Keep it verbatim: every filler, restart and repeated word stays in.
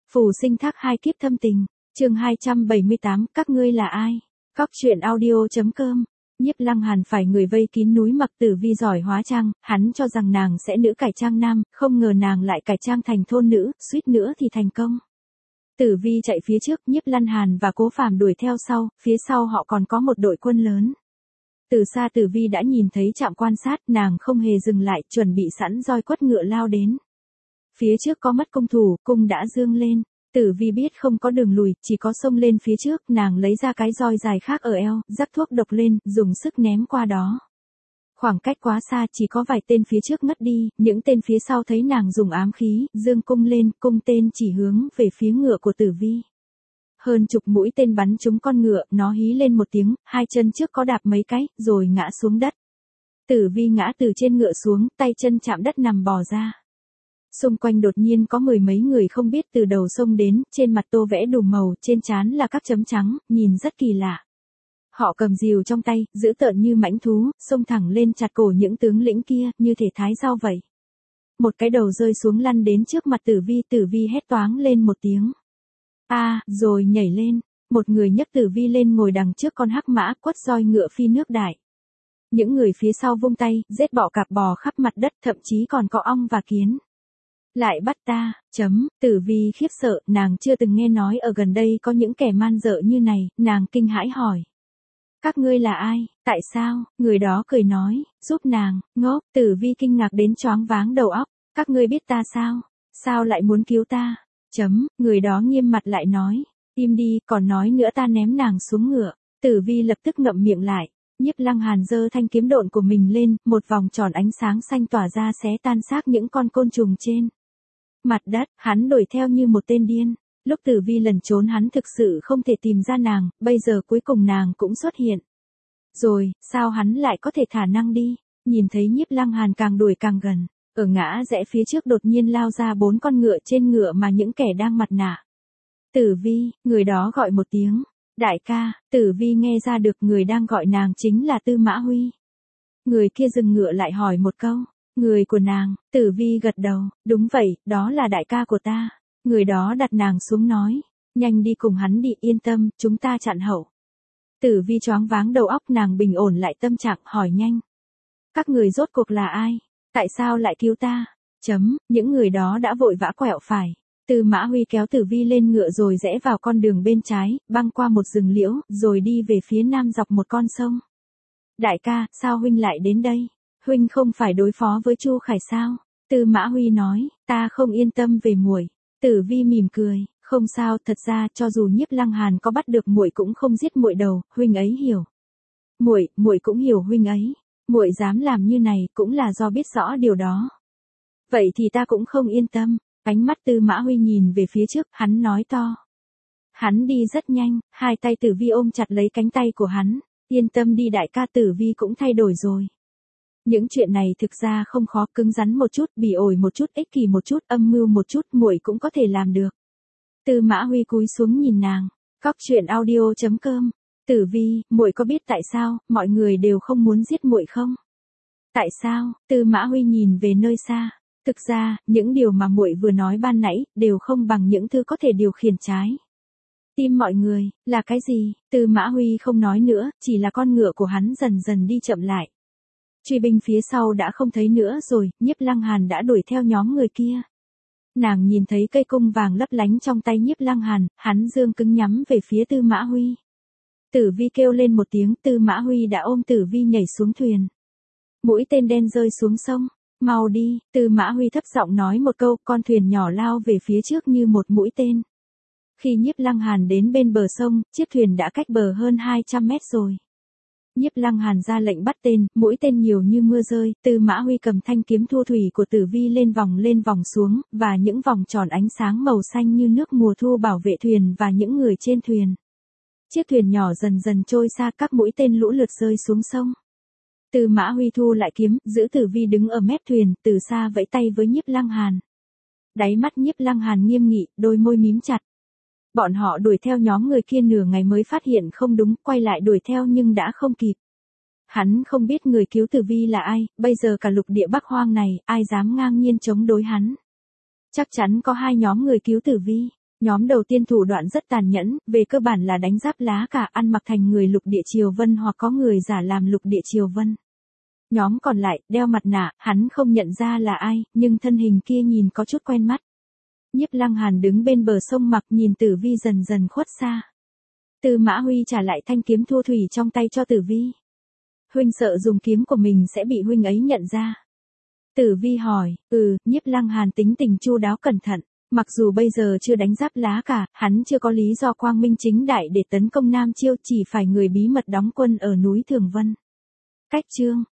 Phù sinh thác hai kiếp thâm tình, chương hai trăm bảy mươi tám, các ngươi là ai? Cóc truyện audio chấm com. Nhiếp Lăng Hàn phải người vây kín núi mặc Tử Vi giỏi hóa trang, hắn cho rằng nàng sẽ nữ cải trang nam, không ngờ nàng lại cải trang thành thôn nữ, suýt nữa thì thành công. Tử Vi chạy phía trước, Nhiếp Lăng Hàn và Cố Phàm đuổi theo sau, phía sau họ còn có một đội quân lớn. Từ xa Tử Vi đã nhìn thấy trạm quan sát, nàng không hề dừng lại, chuẩn bị sẵn roi quất ngựa lao đến. Phía trước có mất công thủ, cung đã dương lên. Tử Vi biết không có đường lùi, chỉ có xông lên phía trước, nàng lấy ra cái roi dài khác ở eo, rắc thuốc độc lên, dùng sức ném qua đó. Khoảng cách quá xa, chỉ có vài tên phía trước ngất đi, những tên phía sau thấy nàng dùng ám khí, dương cung lên, cung tên chỉ hướng về phía ngựa của Tử Vi. Hơn chục mũi tên bắn trúng con ngựa, nó hí lên một tiếng, hai chân trước có đạp mấy cái, rồi ngã xuống đất. Tử Vi ngã từ trên ngựa xuống, tay chân chạm đất nằm bò ra. Xung quanh đột nhiên có mười mấy người không biết từ đầu sông đến, trên mặt tô vẽ đủ màu, trên trán là các chấm trắng, nhìn rất kỳ lạ. Họ cầm rìu trong tay, dữ tợn như mãnh thú, xông thẳng lên chặt cổ những tướng lĩnh kia, như thể thái rau vậy. Một cái đầu rơi xuống lăn đến trước mặt Tử Vi, Tử Vi hét toáng lên một tiếng. A, à, rồi nhảy lên, một người nhấc Tử Vi lên ngồi đằng trước con hắc mã, quất roi ngựa phi nước đại. Những người phía sau vung tay, giết bọ cạp bò khắp mặt đất, thậm chí còn có ong và kiến. Lại bắt ta, chấm, Tử Vi khiếp sợ, nàng chưa từng nghe nói ở gần đây có những kẻ man dợ như này, nàng kinh hãi hỏi. Các ngươi là ai, tại sao, người đó cười nói, giúp nàng, ngốc, Tử Vi kinh ngạc đến choáng váng đầu óc, các ngươi biết ta sao, sao lại muốn cứu ta, chấm, người đó nghiêm mặt lại nói, im đi, còn nói nữa ta ném nàng xuống ngựa, Tử Vi lập tức ngậm miệng lại. Nhiếp Lăng Hàn giơ thanh kiếm độn của mình lên, một vòng tròn ánh sáng xanh tỏa ra xé tan xác những con côn trùng trên mặt đất, hắn đuổi theo như một tên điên. Lúc Tử Vi lẩn trốn hắn thực sự không thể tìm ra nàng, bây giờ cuối cùng nàng cũng xuất hiện. Rồi, sao hắn lại có thể thả năng đi? Nhìn thấy Nhiếp Lăng Hàn càng đuổi càng gần, ở ngã rẽ phía trước đột nhiên lao ra bốn con ngựa trên ngựa mà những kẻ đang mặt nạ. Tử Vi, người đó gọi một tiếng. Đại ca, Tử Vi nghe ra được người đang gọi nàng chính là Tư Mã Huy. Người kia dừng ngựa lại hỏi một câu. Người của nàng, Tử Vi gật đầu, đúng vậy, đó là đại ca của ta. Người đó đặt nàng xuống nói, nhanh đi cùng hắn đi, yên tâm, chúng ta chặn hậu. Tử Vi choáng váng đầu óc, nàng bình ổn lại tâm trạng, hỏi nhanh. Các người rốt cuộc là ai? Tại sao lại cứu ta? Chấm, những người đó đã vội vã quẹo phải. Tư Mã Huy kéo Tử Vi lên ngựa rồi rẽ vào con đường bên trái, băng qua một rừng liễu, rồi đi về phía nam dọc một con sông. Đại ca, sao huynh lại đến đây? Huynh không phải đối phó với Chu Khải sao? Tư Mã Huy nói, ta không yên tâm về muội. Tử Vi mỉm cười, không sao, thật ra cho dù Nhiếp Lăng Hàn có bắt được muội cũng không giết muội đâu, huynh ấy hiểu. Muội, muội cũng hiểu huynh ấy. Muội dám làm như này cũng là do biết rõ điều đó. Vậy thì ta cũng không yên tâm. Ánh mắt Tư Mã Huy nhìn về phía trước, hắn nói to. Hắn đi rất nhanh, hai tay Tử Vi ôm chặt lấy cánh tay của hắn. Yên tâm đi đại ca, Tử Vi cũng thay đổi rồi. Những chuyện này thực ra không khó, cứng rắn một chút, bỉ ổi một chút, ích kỷ một chút, âm mưu một chút, muội cũng có thể làm được. Tư Mã Huy cúi xuống nhìn nàng. Cóc truyện audio chấm com. Tử Vi, muội có biết tại sao mọi người đều không muốn giết muội không? Tại sao? Tư Mã Huy nhìn về nơi xa. Thực ra, những điều mà muội vừa nói ban nãy đều không bằng những thứ có thể điều khiển trái tim mọi người. Là cái gì? Tư Mã Huy không nói nữa, chỉ là con ngựa của hắn dần dần đi chậm lại. Truy binh phía sau đã không thấy nữa rồi, Nhiếp Lăng Hàn đã đuổi theo nhóm người kia. Nàng nhìn thấy cây cung vàng lấp lánh trong tay Nhiếp Lăng Hàn, hắn dương cứng nhắm về phía Tư Mã Huy. Tử Vi kêu lên một tiếng, Tư Mã Huy đã ôm Tử Vi nhảy xuống thuyền. Mũi tên đen rơi xuống sông. Mau đi, Tư Mã Huy thấp giọng nói một câu, con thuyền nhỏ lao về phía trước như một mũi tên. Khi Nhiếp Lăng Hàn đến bên bờ sông, chiếc thuyền đã cách bờ hơn hai trăm mét rồi. Nhiếp Lăng Hàn ra lệnh bắt tên, mũi tên nhiều như mưa rơi, Tư Mã Huy cầm thanh kiếm thu thủy của Tử Vi lên vòng lên vòng xuống, và những vòng tròn ánh sáng màu xanh như nước mùa thu bảo vệ thuyền và những người trên thuyền. Chiếc thuyền nhỏ dần dần trôi xa, các mũi tên lũ lượt rơi xuống sông. Tư Mã Huy thu lại kiếm, giữ Tử Vi đứng ở mép thuyền, từ xa vẫy tay với Nhiếp Lăng Hàn. Đáy mắt Nhiếp Lăng Hàn nghiêm nghị, đôi môi mím chặt. Bọn họ đuổi theo nhóm người kia nửa ngày mới phát hiện không đúng, quay lại đuổi theo nhưng đã không kịp. Hắn không biết người cứu Tử Vi là ai, bây giờ cả lục địa Bắc Hoang này, ai dám ngang nhiên chống đối hắn. Chắc chắn có hai nhóm người cứu Tử Vi. Nhóm đầu tiên thủ đoạn rất tàn nhẫn, về cơ bản là đánh giáp lá cả, ăn mặc thành người Lục Địa Triều Vân hoặc có người giả làm Lục Địa Triều Vân. Nhóm còn lại, đeo mặt nạ, hắn không nhận ra là ai, nhưng thân hình kia nhìn có chút quen mắt. Nhiếp Lăng Hàn đứng bên bờ sông mặc nhìn Tử Vi dần dần khuất xa. Tư Mã Huy trả lại thanh kiếm thua thủy trong tay cho Tử Vi. Huynh sợ dùng kiếm của mình sẽ bị huynh ấy nhận ra. Tử Vi hỏi, ừ, Nhiếp Lăng Hàn tính tình chu đáo cẩn thận. Mặc dù bây giờ chưa đánh giáp lá cả, hắn chưa có lý do quang minh chính đại để tấn công Nam Chiêu, chỉ phải người bí mật đóng quân ở núi Thường Vân. Cách chương